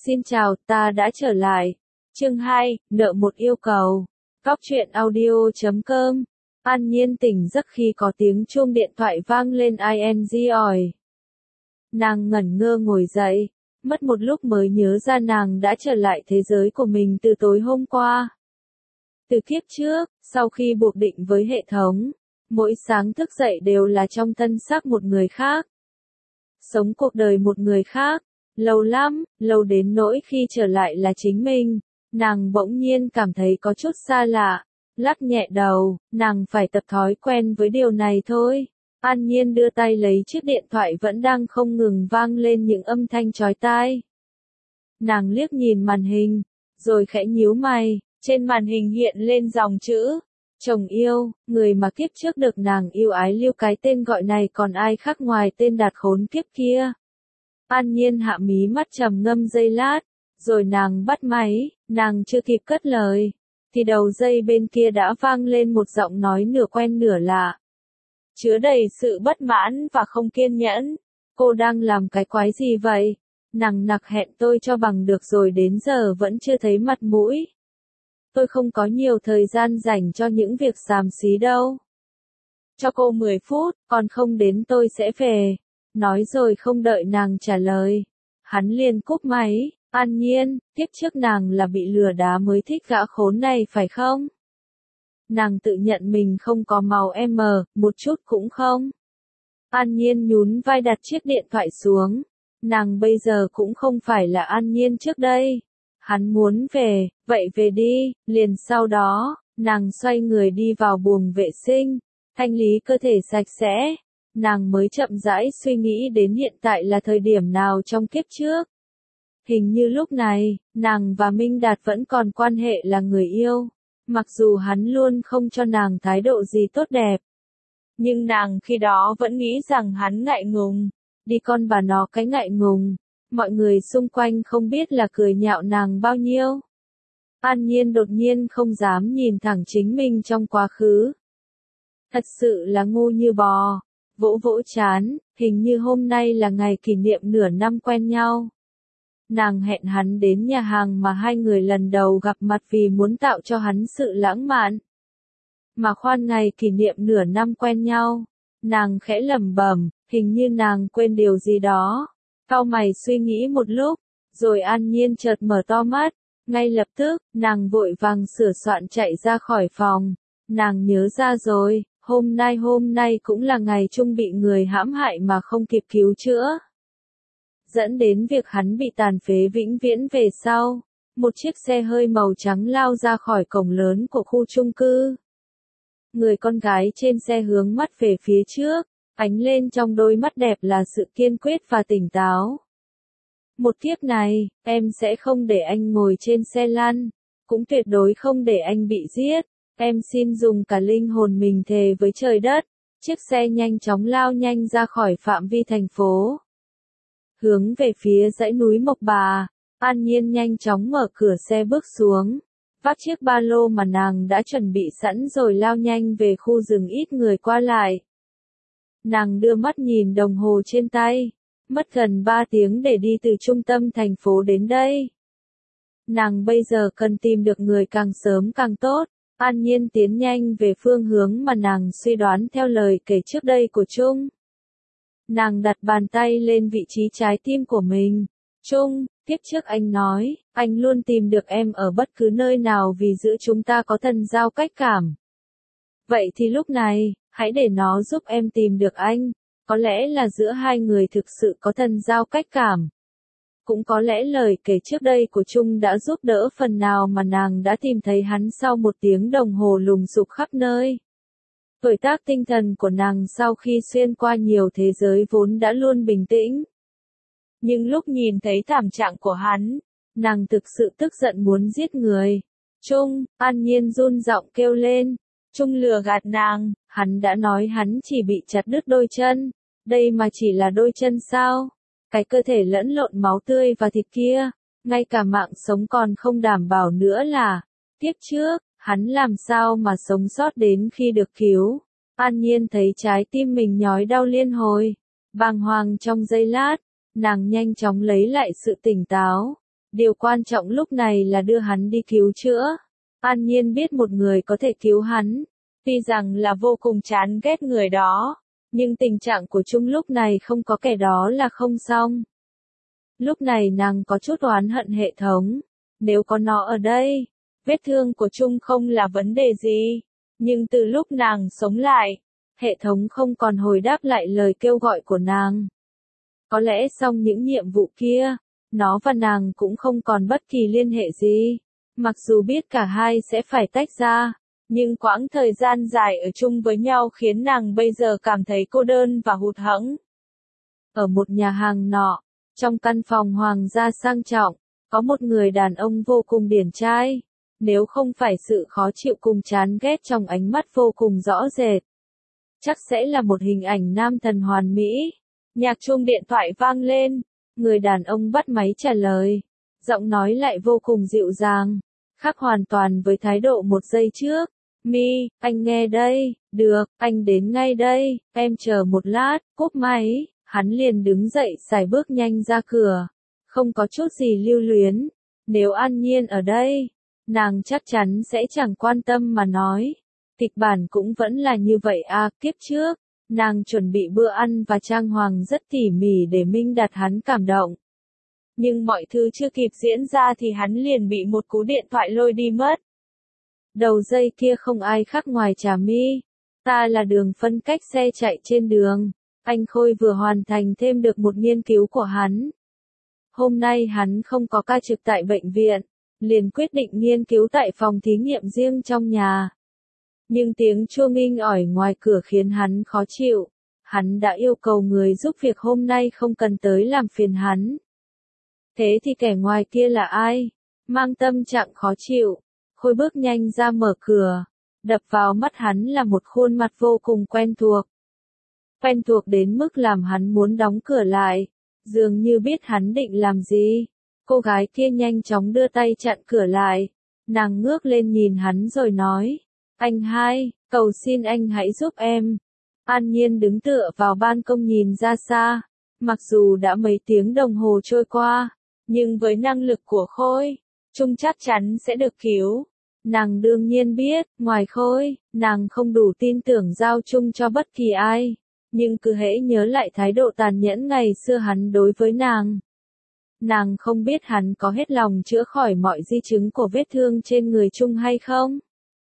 Xin chào, ta đã trở lại. Chương 2, nợ một yêu cầu. Góc truyện audio.com. An Nhiên tỉnh giấc khi có tiếng chuông điện thoại vang lên ing ỏi. Nàng ngẩn ngơ ngồi dậy, mất một lúc mới nhớ ra nàng đã trở lại thế giới của mình từ tối hôm qua. Từ kiếp trước, sau khi buộc định với hệ thống, mỗi sáng thức dậy đều là trong thân xác một người khác. Sống cuộc đời một người khác. Lâu lắm, lâu đến nỗi khi trở lại là chính mình, nàng bỗng nhiên cảm thấy có chút xa lạ, lắc nhẹ đầu, nàng phải tập thói quen với điều này thôi. An Nhiên đưa tay lấy chiếc điện thoại vẫn đang không ngừng vang lên những âm thanh chói tai. Nàng liếc nhìn màn hình, rồi khẽ nhíu mày, trên màn hình hiện lên dòng chữ, chồng yêu, người mà kiếp trước được nàng yêu ái lưu cái tên gọi này còn ai khác ngoài tên Đạt khốn kiếp kia. An Nhiên hạ mí mắt trầm ngâm giây lát, rồi nàng bắt máy, nàng chưa kịp cất lời, thì đầu dây bên kia đã vang lên một giọng nói nửa quen nửa lạ. Chứa đầy sự bất mãn và không kiên nhẫn, cô đang làm cái quái gì vậy? Nàng nặc hẹn tôi cho bằng được rồi đến giờ vẫn chưa thấy mặt mũi. Tôi không có nhiều thời gian dành cho những việc xàm xí đâu. Cho cô 10 phút, còn không đến tôi sẽ về. Nói rồi không đợi nàng trả lời, hắn liền cúp máy. An Nhiên, tiếp trước nàng là bị lừa đá mới thích gã khốn này phải không? Nàng tự nhận mình không có màu M, một chút cũng không. An Nhiên nhún vai đặt chiếc điện thoại xuống. Nàng bây giờ cũng không phải là An Nhiên trước đây. Hắn muốn về, vậy về đi. Liền sau đó, nàng xoay người đi vào buồng vệ sinh, thanh lý cơ thể sạch sẽ. Nàng mới chậm rãi suy nghĩ đến hiện tại là thời điểm nào trong kiếp trước. Hình như lúc này, nàng và Minh Đạt vẫn còn quan hệ là người yêu, mặc dù hắn luôn không cho nàng thái độ gì tốt đẹp. Nhưng nàng khi đó vẫn nghĩ rằng hắn ngại ngùng, đi con bà nó cái ngại ngùng, mọi người xung quanh không biết là cười nhạo nàng bao nhiêu. An Nhiên đột nhiên không dám nhìn thẳng chính mình trong quá khứ. Thật sự là ngu như bò. Vỗ vỗ chán, hình như hôm nay là ngày kỷ niệm nửa năm quen nhau. Nàng hẹn hắn đến nhà hàng mà hai người lần đầu gặp mặt vì muốn tạo cho hắn sự lãng mạn. Mà khoan ngày kỷ niệm nửa năm quen nhau, nàng khẽ lẩm bẩm, hình như nàng quên điều gì đó. Cau mày suy nghĩ một lúc, rồi An Nhiên chợt mở to mắt, ngay lập tức, nàng vội vàng sửa soạn chạy ra khỏi phòng. Nàng nhớ ra rồi. Hôm nay cũng là ngày Trung bị người hãm hại mà không kịp cứu chữa. Dẫn đến việc hắn bị tàn phế vĩnh viễn về sau. Một chiếc xe hơi màu trắng lao ra khỏi cổng lớn của khu chung cư. Người con gái trên xe hướng mắt về phía trước, ánh lên trong đôi mắt đẹp là sự kiên quyết và tỉnh táo. Một kiếp này, em sẽ không để anh ngồi trên xe lăn, cũng tuyệt đối không để anh bị giết. Em xin dùng cả linh hồn mình thề với trời đất. Chiếc xe nhanh chóng lao nhanh ra khỏi phạm vi thành phố. Hướng về phía dãy núi Mộc Bà, An Nhiên nhanh chóng mở cửa xe bước xuống. Vác chiếc ba lô mà nàng đã chuẩn bị sẵn rồi lao nhanh về khu rừng ít người qua lại. Nàng đưa mắt nhìn đồng hồ trên tay. Mất gần 3 tiếng để đi từ trung tâm thành phố đến đây. Nàng bây giờ cần tìm được người càng sớm càng tốt. An Nhiên tiến nhanh về phương hướng mà nàng suy đoán theo lời kể trước đây của Trung. Nàng đặt bàn tay lên vị trí trái tim của mình. Trung, tiếp trước anh nói, anh luôn tìm được em ở bất cứ nơi nào vì giữa chúng ta có thần giao cách cảm. Vậy thì lúc này, hãy để nó giúp em tìm được anh. Có lẽ là giữa hai người thực sự có thần giao cách cảm. Cũng có lẽ lời kể trước đây của Trung đã giúp đỡ phần nào mà nàng đã tìm thấy hắn sau 1 tiếng đồng hồ lùng sục khắp nơi. Tuổi tác tinh thần của nàng sau khi xuyên qua nhiều thế giới vốn đã luôn bình tĩnh. Nhưng lúc nhìn thấy thảm trạng của hắn, nàng thực sự tức giận muốn giết người. Trung, An Nhiên run giọng kêu lên. Trung lừa gạt nàng, hắn đã nói hắn chỉ bị chặt đứt đôi chân. Đây mà chỉ là đôi chân sao? Cái cơ thể lẫn lộn máu tươi và thịt kia, ngay cả mạng sống còn không đảm bảo nữa là. Tiếp trước, hắn làm sao mà sống sót đến khi được cứu. An Nhiên thấy trái tim mình nhói đau liên hồi. Bàng hoàng trong giây lát, nàng nhanh chóng lấy lại sự tỉnh táo. Điều quan trọng lúc này là đưa hắn đi cứu chữa. An Nhiên biết một người có thể cứu hắn. Tuy rằng là vô cùng chán ghét người đó, nhưng tình trạng của Trung lúc này không có kẻ đó là không xong. Lúc này nàng có chút oán hận hệ thống. Nếu có nó ở đây, vết thương của Trung không là vấn đề gì. Nhưng từ lúc nàng sống lại, hệ thống không còn hồi đáp lại lời kêu gọi của nàng. Có lẽ xong những nhiệm vụ kia, nó và nàng cũng không còn bất kỳ liên hệ gì. Mặc dù biết cả hai sẽ phải tách ra, nhưng quãng thời gian dài ở chung với nhau khiến nàng bây giờ cảm thấy cô đơn và hụt hẫng. Ở một nhà hàng nọ, trong căn phòng hoàng gia sang trọng, có một người đàn ông vô cùng điển trai. Nếu không phải sự khó chịu cùng chán ghét trong ánh mắt vô cùng rõ rệt, chắc sẽ là một hình ảnh nam thần hoàn mỹ. Nhạc chuông điện thoại vang lên, người đàn ông bắt máy trả lời. Giọng nói lại vô cùng dịu dàng, khác hoàn toàn với thái độ một giây trước. Mi, anh nghe đây, được, anh đến ngay đây, em chờ một lát, cúp máy, hắn liền đứng dậy sải bước nhanh ra cửa. Không có chút gì lưu luyến, nếu An Nhiên ở đây, nàng chắc chắn sẽ chẳng quan tâm mà nói. Kịch bản cũng vẫn là như vậy à, kiếp trước, nàng chuẩn bị bữa ăn và trang hoàng rất tỉ mỉ để Minh Đạt hắn cảm động. Nhưng mọi thứ chưa kịp diễn ra thì hắn liền bị một cú điện thoại lôi đi mất. Đầu dây kia không ai khác ngoài Trà My. Ta là đường phân cách xe chạy trên đường. Anh Khôi vừa hoàn thành thêm được một nghiên cứu của hắn. Hôm nay hắn không có ca trực tại bệnh viện, liền quyết định nghiên cứu tại phòng thí nghiệm riêng trong nhà. Nhưng tiếng chuông inh ỏi ngoài cửa khiến hắn khó chịu. Hắn đã yêu cầu người giúp việc hôm nay không cần tới làm phiền hắn. Thế thì kẻ ngoài kia là ai? Mang tâm trạng khó chịu, Khôi bước nhanh ra mở cửa. Đập vào mắt hắn là một khuôn mặt vô cùng quen thuộc. Quen thuộc đến mức làm hắn muốn đóng cửa lại. Dường như biết hắn định làm gì. Cô gái kia nhanh chóng đưa tay chặn cửa lại. Nàng ngước lên nhìn hắn rồi nói. Anh hai, cầu xin anh hãy giúp em. An Nhiên đứng tựa vào ban công nhìn ra xa. Mặc dù đã mấy tiếng đồng hồ trôi qua, nhưng với năng lực của Khôi, Trung chắc chắn sẽ được cứu. Nàng đương nhiên biết, ngoài Khôi, nàng không đủ tin tưởng giao Trung cho bất kỳ ai. Nhưng cứ hễ nhớ lại thái độ tàn nhẫn ngày xưa hắn đối với nàng. Nàng không biết hắn có hết lòng chữa khỏi mọi di chứng của vết thương trên người Trung hay không.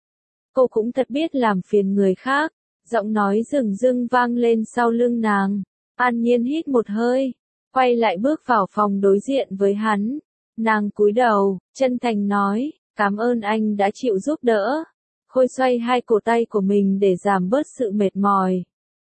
Cô cũng thật biết làm phiền người khác. Giọng nói rừng rưng vang lên sau lưng nàng. An Nhiên hít một hơi, quay lại bước vào phòng đối diện với hắn. Nàng cúi đầu, chân thành nói, cảm ơn anh đã chịu giúp đỡ. Khôi xoay hai cổ tay của mình để giảm bớt sự mệt mỏi.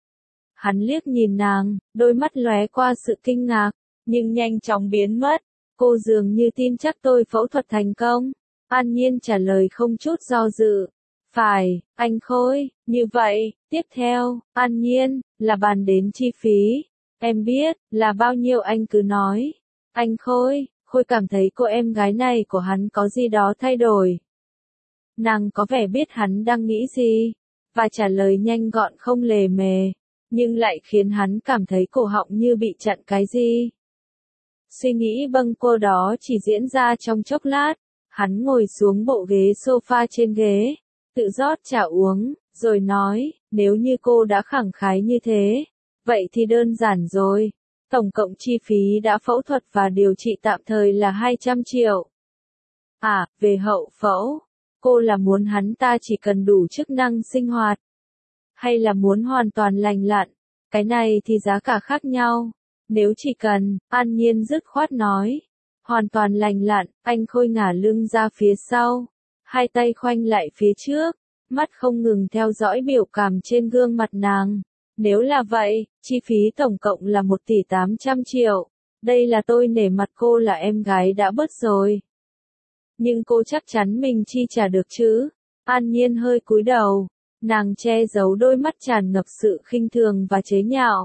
Hắn liếc nhìn nàng, đôi mắt lóe qua sự kinh ngạc, nhưng nhanh chóng biến mất. Cô dường như tin chắc tôi phẫu thuật thành công. An Nhiên trả lời không chút do dự. Phải, anh Khôi, như vậy, tiếp theo, An Nhiên, là bàn đến chi phí. Em biết, là bao nhiêu anh cứ nói. Anh Khôi, Khôi cảm thấy cô em gái này của hắn có gì đó thay đổi. Nàng có vẻ biết hắn đang nghĩ gì, và trả lời nhanh gọn không lề mề, nhưng lại khiến hắn cảm thấy cổ họng như bị chặn cái gì. Suy nghĩ bâng quơ đó chỉ diễn ra trong chốc lát, hắn ngồi xuống bộ ghế sofa trên ghế, tự rót trà uống, rồi nói, nếu như cô đã khẳng khái như thế, vậy thì đơn giản rồi. Tổng cộng chi phí đã phẫu thuật và điều trị tạm thời là 200 triệu. À, về hậu phẫu, cô là muốn hắn ta chỉ cần đủ chức năng sinh hoạt, hay là muốn hoàn toàn lành lặn, cái này thì giá cả khác nhau. Nếu chỉ cần, An Nhiên dứt khoát nói, hoàn toàn lành lặn, anh Khôi ngả lưng ra phía sau, hai tay khoanh lại phía trước, mắt không ngừng theo dõi biểu cảm trên gương mặt nàng. Nếu là vậy, chi phí tổng cộng là 1 tỷ 800 triệu. Đây là tôi nể mặt cô là em gái đã bớt rồi. Nhưng cô chắc chắn mình chi trả được chứ? An Nhiên hơi cúi đầu, nàng che giấu đôi mắt tràn ngập sự khinh thường và chế nhạo.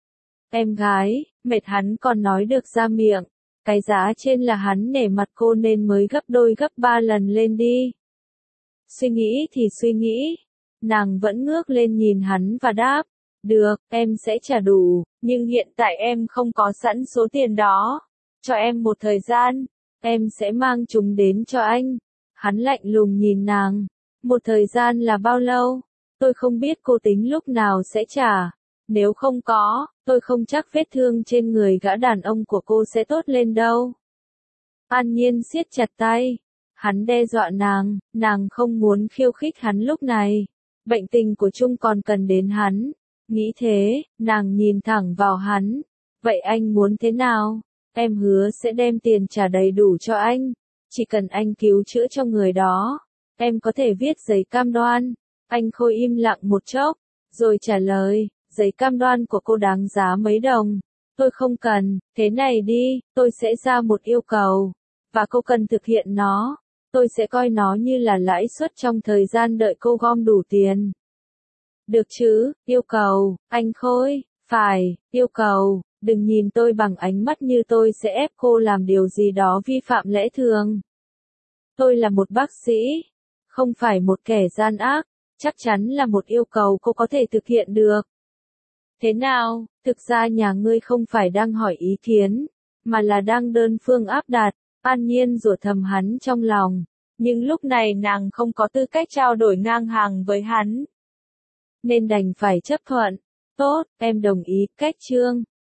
Em gái, mệt hắn còn nói được ra miệng. Cái giá trên là hắn nể mặt cô nên mới gấp đôi gấp 3 lần lên đi. Suy nghĩ thì suy nghĩ. Nàng vẫn ngước lên nhìn hắn và đáp. Được, em sẽ trả đủ, nhưng hiện tại em không có sẵn số tiền đó. Cho em một thời gian. em sẽ mang chúng đến cho anh. Hắn lạnh lùng nhìn nàng. Một thời gian là bao lâu? Tôi không biết cô tính lúc nào sẽ trả. Nếu không có, tôi không chắc vết thương trên người gã đàn ông của cô sẽ tốt lên đâu. An Nhiên siết chặt tay. Hắn đe dọa nàng không muốn khiêu khích hắn lúc này. Bệnh tình của Trung còn cần đến hắn. Nghĩ thế, nàng nhìn thẳng vào hắn. Vậy anh muốn thế nào? Em hứa sẽ đem tiền trả đầy đủ cho anh. Chỉ cần anh cứu chữa cho người đó. Em có thể viết giấy cam đoan. Anh Khôi im lặng một chốc, rồi trả lời, giấy cam đoan của cô đáng giá mấy đồng. Tôi không cần, thế này đi, tôi sẽ ra một yêu cầu. Và cô cần thực hiện nó. Tôi sẽ coi nó như là lãi suất trong thời gian đợi cô gom đủ tiền. Được chứ, yêu cầu, anh Khôi, phải, yêu cầu, đừng nhìn tôi bằng ánh mắt như tôi sẽ ép cô làm điều gì đó vi phạm lẽ thường. Tôi là một bác sĩ, không phải một kẻ gian ác, chắc chắn là một yêu cầu cô có thể thực hiện được. Thế nào, thực ra nhà ngươi không phải đang hỏi ý kiến, mà là đang đơn phương áp đặt. An Nhiên rủa thầm hắn trong lòng, nhưng lúc này nàng không có tư cách trao đổi ngang hàng với hắn. Nên đành phải chấp thuận. Tốt, em đồng ý, cách chương.